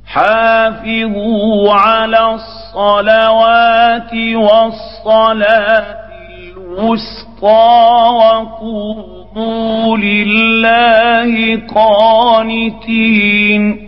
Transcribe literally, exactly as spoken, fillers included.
حافظوا على الصلوات والصلاة الوسطى وقوموا لله قانتين.